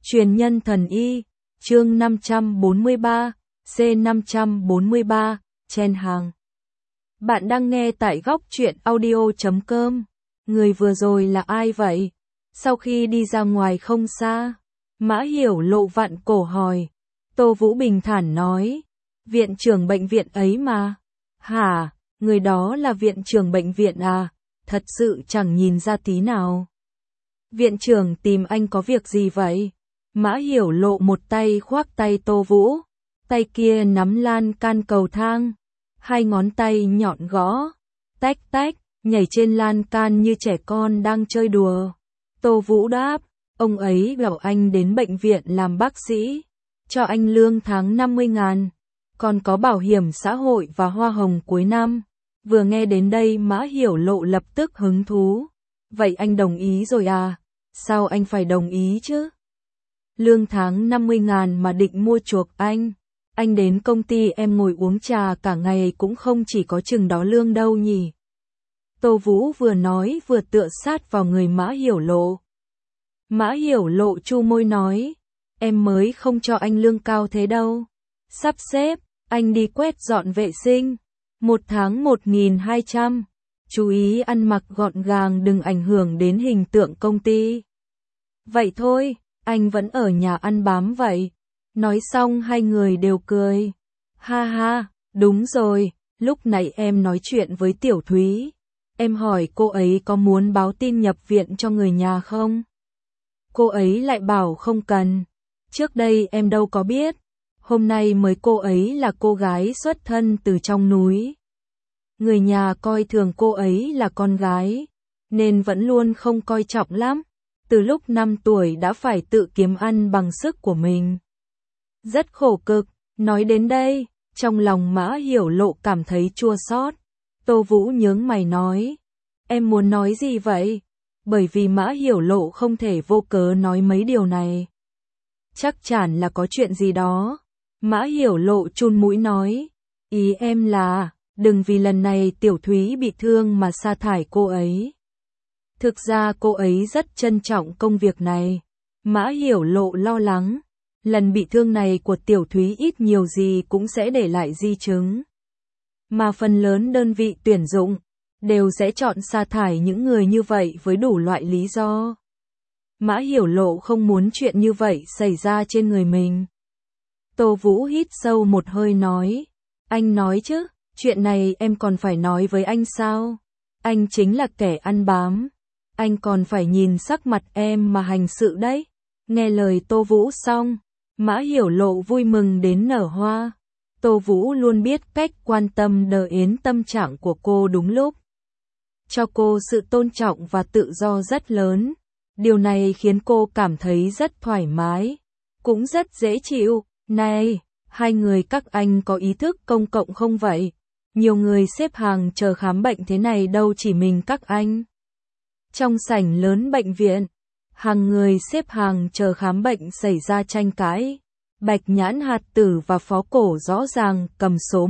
Truyền nhân thần y, chương 543, C543, chen hàng. Bạn đang nghe tại góc truyện audio.com. Người vừa rồi là ai vậy? Sau khi đi ra ngoài không xa, Mã Hiểu Lộ vặn cổ hỏi. Tô Vũ bình thản nói, viện trưởng bệnh viện ấy mà. Hả, người đó là viện trưởng bệnh viện à? Thật sự chẳng nhìn ra tí nào. Viện trưởng tìm anh có việc gì vậy? Mã Hiểu Lộ một tay khoác tay Tô Vũ, tay kia nắm lan can cầu thang, hai ngón tay nhọn gõ, tách tách, nhảy trên lan can như trẻ con đang chơi đùa. Tô Vũ đáp, ông ấy bảo anh đến bệnh viện làm bác sĩ, cho anh lương tháng 50.000, còn có bảo hiểm xã hội và hoa hồng cuối năm. Vừa nghe đến đây Mã Hiểu Lộ lập tức hứng thú. Vậy anh đồng ý rồi à? Sao anh phải đồng ý chứ? Lương tháng 50.000 mà định mua chuộc anh đến công ty em ngồi uống trà cả ngày cũng không chỉ có chừng đó lương đâu nhỉ. Tô Vũ vừa nói vừa tựa sát vào người Mã Hiểu Lộ. Mã Hiểu Lộ chu môi nói, em mới không cho anh lương cao thế đâu. Sắp xếp, anh đi quét dọn vệ sinh, một tháng 1.200, chú ý ăn mặc gọn gàng đừng ảnh hưởng đến hình tượng công ty. Vậy thôi, anh vẫn ở nhà ăn bám vậy. Nói xong hai người đều cười. Ha ha, đúng rồi, lúc nãy em nói chuyện với Tiểu Thúy. Em hỏi cô ấy có muốn báo tin nhập viện cho người nhà không? Cô ấy lại bảo không cần. Trước đây em đâu có biết. Hôm nay mới cô ấy là cô gái xuất thân từ trong núi. Người nhà coi thường cô ấy là con gái, nên vẫn luôn không coi trọng lắm. Từ lúc 5 tuổi đã phải tự kiếm ăn bằng sức của mình. Rất khổ cực, nói đến đây, trong lòng Mã Hiểu Lộ cảm thấy chua xót. Tô Vũ nhướng mày nói, em muốn nói gì vậy? Bởi vì Mã Hiểu Lộ không thể vô cớ nói mấy điều này. Chắc chắn là có chuyện gì đó. Mã Hiểu Lộ chun mũi nói, ý em là, đừng vì lần này Tiểu Thúy bị thương mà sa thải cô ấy. Thực ra cô ấy rất trân trọng công việc này. Mã Hiểu Lộ lo lắng, lần bị thương này của Tiểu Thúy ít nhiều gì cũng sẽ để lại di chứng. Mà phần lớn đơn vị tuyển dụng, đều sẽ chọn sa thải những người như vậy với đủ loại lý do. Mã Hiểu Lộ không muốn chuyện như vậy xảy ra trên người mình. Tô Vũ hít sâu một hơi nói, anh nói chứ, chuyện này em còn phải nói với anh sao? Anh chính là kẻ ăn bám. Anh còn phải nhìn sắc mặt em mà hành sự đấy. Nghe lời Tô Vũ xong, Mã Hiểu Lộ vui mừng đến nở hoa. Tô Vũ luôn biết cách quan tâm đến tâm trạng của cô đúng lúc. Cho cô sự tôn trọng và tự do rất lớn. Điều này khiến cô cảm thấy rất thoải mái, cũng rất dễ chịu. Này, hai người các anh có ý thức công cộng không vậy? Nhiều người xếp hàng chờ khám bệnh thế này đâu chỉ mình các anh. Trong sảnh lớn bệnh viện, hàng người xếp hàng chờ khám bệnh xảy ra tranh cãi. Bạch Nhãn Hạt Tử và Phó Cổ rõ ràng cầm số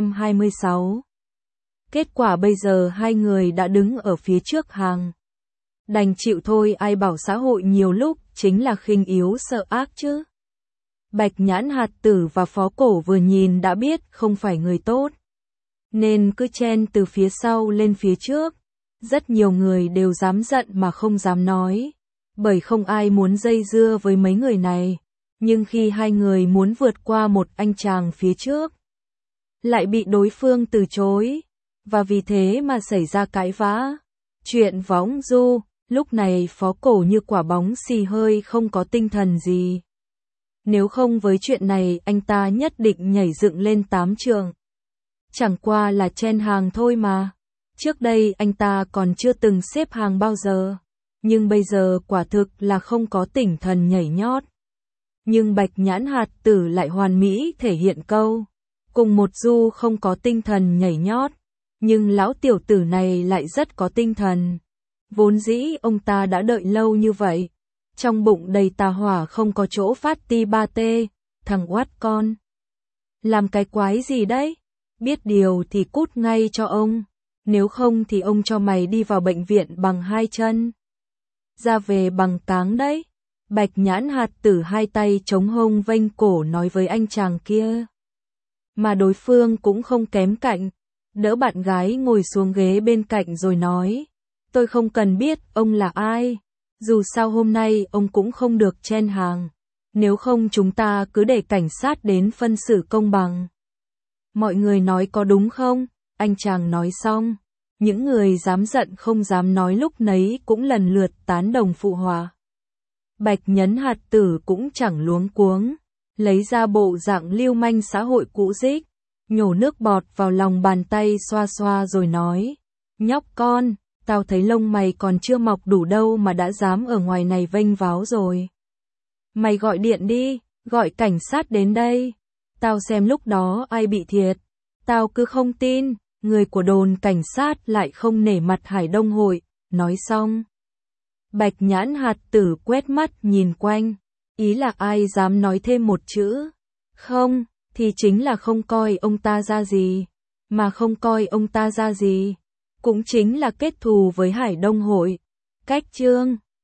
126. Kết quả bây giờ hai người đã đứng ở phía trước hàng. Đành chịu thôi, ai bảo xã hội nhiều lúc chính là khinh yếu sợ ác chứ. Bạch Nhãn Hạt Tử và Phó Cổ vừa nhìn đã biết không phải người tốt, nên cứ chen từ phía sau lên phía trước. Rất nhiều người đều dám giận mà không dám nói, bởi không ai muốn dây dưa với mấy người này. Nhưng khi hai người muốn vượt qua một anh chàng phía trước, lại bị đối phương từ chối, và vì thế mà xảy ra cãi vã. Chuyện võng du, lúc này Phó Cổ như quả bóng xì hơi không có tinh thần gì. Nếu không với chuyện này anh ta nhất định nhảy dựng lên 8 trường. Chẳng qua là chen hàng thôi mà. Trước đây anh ta còn chưa từng xếp hàng bao giờ, nhưng bây giờ quả thực là không có tinh thần nhảy nhót. Nhưng Bạch Nhãn Hạt Tử lại hoàn mỹ thể hiện câu, cùng một du không có tinh thần nhảy nhót, nhưng lão tiểu tử này lại rất có tinh thần. Vốn dĩ ông ta đã đợi lâu như vậy, trong bụng đầy tà hỏa không có chỗ phát ti ba tê, thằng oát con. Làm cái quái gì đấy? Biết điều thì cút ngay cho ông. Nếu không thì ông cho mày đi vào bệnh viện bằng 2 chân. Ra về bằng cáng đấy. Bạch Nhãn Hạt Tử hai tay chống hông vênh cổ nói với anh chàng kia. Mà đối phương cũng không kém cạnh, đỡ bạn gái ngồi xuống ghế bên cạnh rồi nói, tôi không cần biết ông là ai, dù sao hôm nay ông cũng không được chen hàng, nếu không chúng ta cứ để cảnh sát đến phân xử công bằng. Mọi người nói có đúng không? Anh chàng nói xong, những người dám giận không dám nói lúc nấy cũng lần lượt tán đồng phụ họa. Bạch Nhẫn Hạt Tử cũng chẳng luống cuống, lấy ra bộ dạng lưu manh xã hội cũ rích, nhổ nước bọt vào lòng bàn tay xoa xoa rồi nói, nhóc con, tao thấy lông mày còn chưa mọc đủ đâu mà đã dám ở ngoài này vênh váo rồi. Mày gọi điện đi, gọi cảnh sát đến đây, tao xem lúc đó ai bị thiệt, tao cứ không tin, người của đồn cảnh sát lại không nể mặt Hải Đông Hội, nói xong. Bạch Nhãn Hạt Tử quét mắt nhìn quanh, ý là ai dám nói thêm một chữ, không, thì chính là không coi ông ta ra gì, mà không coi ông ta ra gì, cũng chính là kết thù với Hải Đông Hội. Cách chương